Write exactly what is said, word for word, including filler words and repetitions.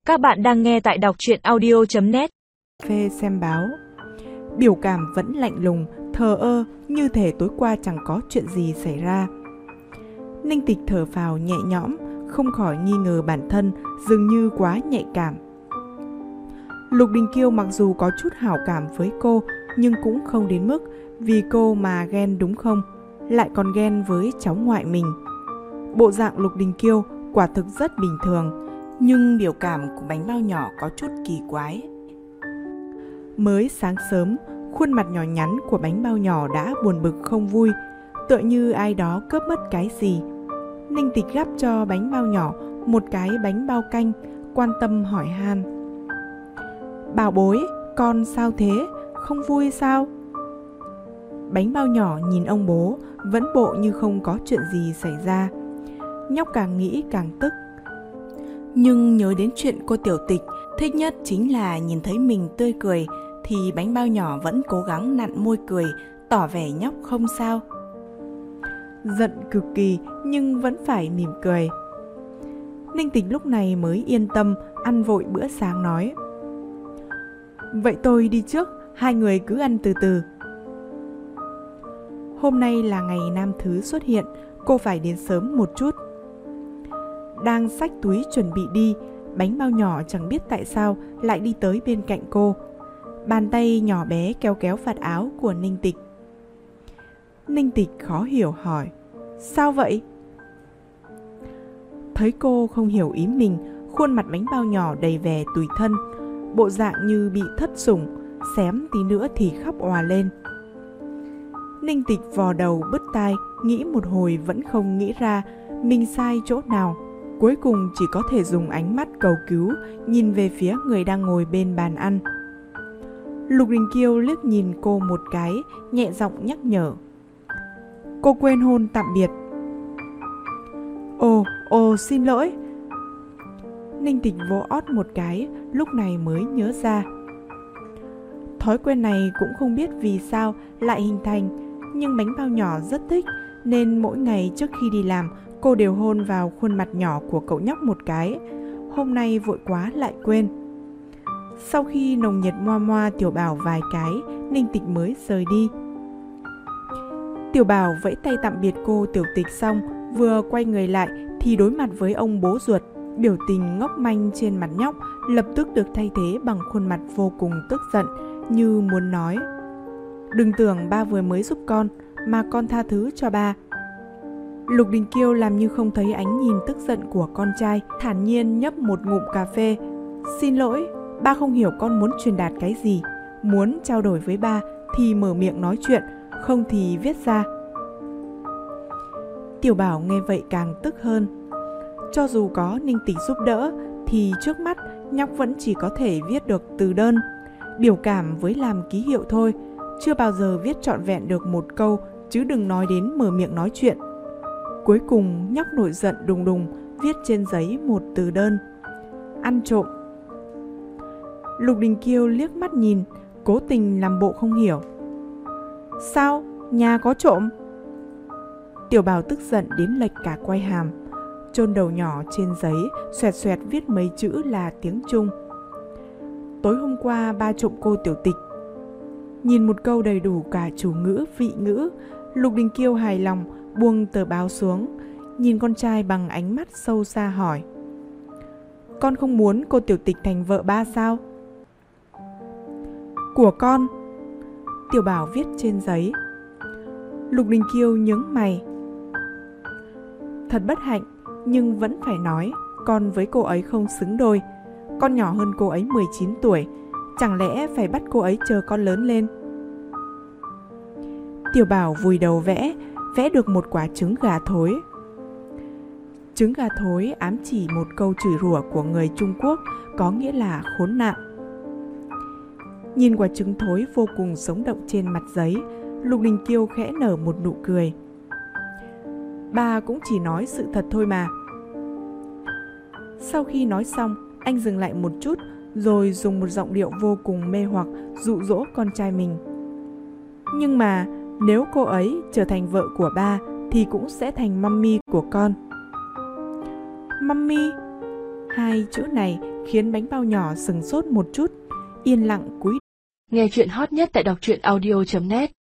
Các bạn đang nghe tại đọc truyện audio chấm net. Phê xem báo. Biểu cảm vẫn lạnh lùng, thờ ơ, như thể tối qua chẳng có chuyện gì xảy ra. Ninh Tịch thở phào nhẹ nhõm, không khỏi nghi ngờ bản thân dường như quá nhạy cảm. Lục Đình Kiêu mặc dù có chút hảo cảm với cô, nhưng cũng không đến mức vì cô mà ghen, đúng không? Lại còn ghen với cháu ngoại mình. Bộ dạng Lục Đình Kiêu quả thực rất bình thường, nhưng biểu cảm của bánh bao nhỏ có chút kỳ quái. Mới sáng sớm, khuôn mặt nhỏ nhắn của bánh bao nhỏ đã buồn bực không vui, tựa như ai đó cướp mất cái gì. Ninh Tịch gắp cho bánh bao nhỏ một cái bánh bao canh, quan tâm hỏi han: "Bảo bối, con sao thế? Không vui sao?" Bánh bao nhỏ nhìn ông bố, vẫn bộ như không có chuyện gì xảy ra. Nhóc càng nghĩ càng tức. Nhưng nhớ đến chuyện cô Tiểu Tịch thích nhất chính là nhìn thấy mình tươi cười, thì bánh bao nhỏ vẫn cố gắng nặn môi cười, tỏ vẻ nhóc không sao. Giận cực kỳ nhưng vẫn phải mỉm cười. Ninh Tịch lúc này mới yên tâm ăn vội bữa sáng, nói: "Vậy tôi đi trước, hai người cứ ăn từ từ." Hôm nay là ngày nam thứ xuất hiện, cô phải đến sớm một chút. Đang xách túi chuẩn bị đi, bánh bao nhỏ chẳng biết tại sao lại đi tới bên cạnh cô. Bàn tay nhỏ bé kéo kéo vạt áo của Ninh Tịch. Ninh Tịch khó hiểu hỏi: "Sao vậy?" Thấy cô không hiểu ý mình, khuôn mặt bánh bao nhỏ đầy vẻ tủi thân, bộ dạng như bị thất sủng, xém tí nữa thì khóc òa lên. Ninh Tịch vò đầu bứt tai, nghĩ một hồi vẫn không nghĩ ra mình sai chỗ nào. Cuối cùng chỉ có thể dùng ánh mắt cầu cứu nhìn về phía người đang ngồi bên bàn ăn. Lục Đình Kiêu liếc nhìn cô một cái, nhẹ giọng nhắc nhở: "Cô quên hôn tạm biệt." "Ồ, ồ xin lỗi." Ninh Tịch vỗ ót một cái, lúc này mới nhớ ra. Thói quen này cũng không biết vì sao lại hình thành, nhưng bánh bao nhỏ rất thích, nên mỗi ngày trước khi đi làm cô đều hôn vào khuôn mặt nhỏ của cậu nhóc một cái. Hôm nay vội quá lại quên. Sau khi nồng nhiệt moa moa Tiểu Bảo vài cái, Ninh Tịch mới rời đi. Tiểu Bảo vẫy tay tạm biệt cô Tiểu Tịch xong, vừa quay người lại thì đối mặt với ông bố ruột. Biểu tình ngốc manh trên mặt nhóc lập tức được thay thế bằng khuôn mặt vô cùng tức giận, như muốn nói: "Đừng tưởng ba vừa mới giúp con mà con tha thứ cho ba." Lục Đình Kiêu làm như không thấy ánh nhìn tức giận của con trai, thản nhiên nhấp một ngụm cà phê. "Xin lỗi, ba không hiểu con muốn truyền đạt cái gì. Muốn trao đổi với ba thì mở miệng nói chuyện, không thì viết ra." Tiểu Bảo nghe vậy càng tức hơn. Cho dù có Ninh Tịch giúp đỡ thì trước mắt nhóc vẫn chỉ có thể viết được từ đơn, biểu cảm với làm ký hiệu thôi, chưa bao giờ viết trọn vẹn được một câu, chứ đừng nói đến mở miệng nói chuyện. Cuối cùng nhóc nổi giận đùng đùng viết trên giấy một từ đơn: "Ăn trộm." Lục Đình Kiêu liếc mắt nhìn, cố tình làm bộ không hiểu. "Sao? Nhà có trộm?" Tiểu Bảo tức giận đến lệch cả quai hàm, chôn đầu nhỏ trên giấy, xoẹt xoẹt viết mấy chữ là tiếng Trung: "Tối hôm qua ba trộm cô Tiểu Tịch." Nhìn một câu đầy đủ cả chủ ngữ, vị ngữ, Lục Đình Kiêu hài lòng buông tờ báo xuống, nhìn con trai bằng ánh mắt sâu xa hỏi: "Con không muốn cô Tiểu Tịch thành vợ ba sao?" "Của con." Tiểu Bảo viết trên giấy. Lục Đình Kiêu nhướng mày. Thật bất hạnh, nhưng vẫn phải nói, con với cô ấy không xứng đôi. Con nhỏ hơn cô ấy mười chín tuổi, chẳng lẽ phải bắt cô ấy chờ con lớn lên? Tiểu Bảo vùi đầu vẽ, vẽ được một quả trứng gà thối. Trứng gà thối ám chỉ một câu chửi rủa của người Trung Quốc, có nghĩa là khốn nạn. Nhìn quả trứng thối vô cùng sống động trên mặt giấy, Lục Đình Kiêu khẽ nở một nụ cười. "Ba cũng chỉ nói sự thật thôi mà." Sau khi nói xong, anh dừng lại một chút, rồi dùng một giọng điệu vô cùng mê hoặc dụ dỗ con trai mình: "Nhưng mà nếu cô ấy trở thành vợ của ba thì cũng sẽ thành mummy của con." Mummy? Hai chữ này khiến bánh bao nhỏ sừng sốt một chút, yên lặng cúi. Nghe chuyện hot nhất tại đọc truyện audio chấm net.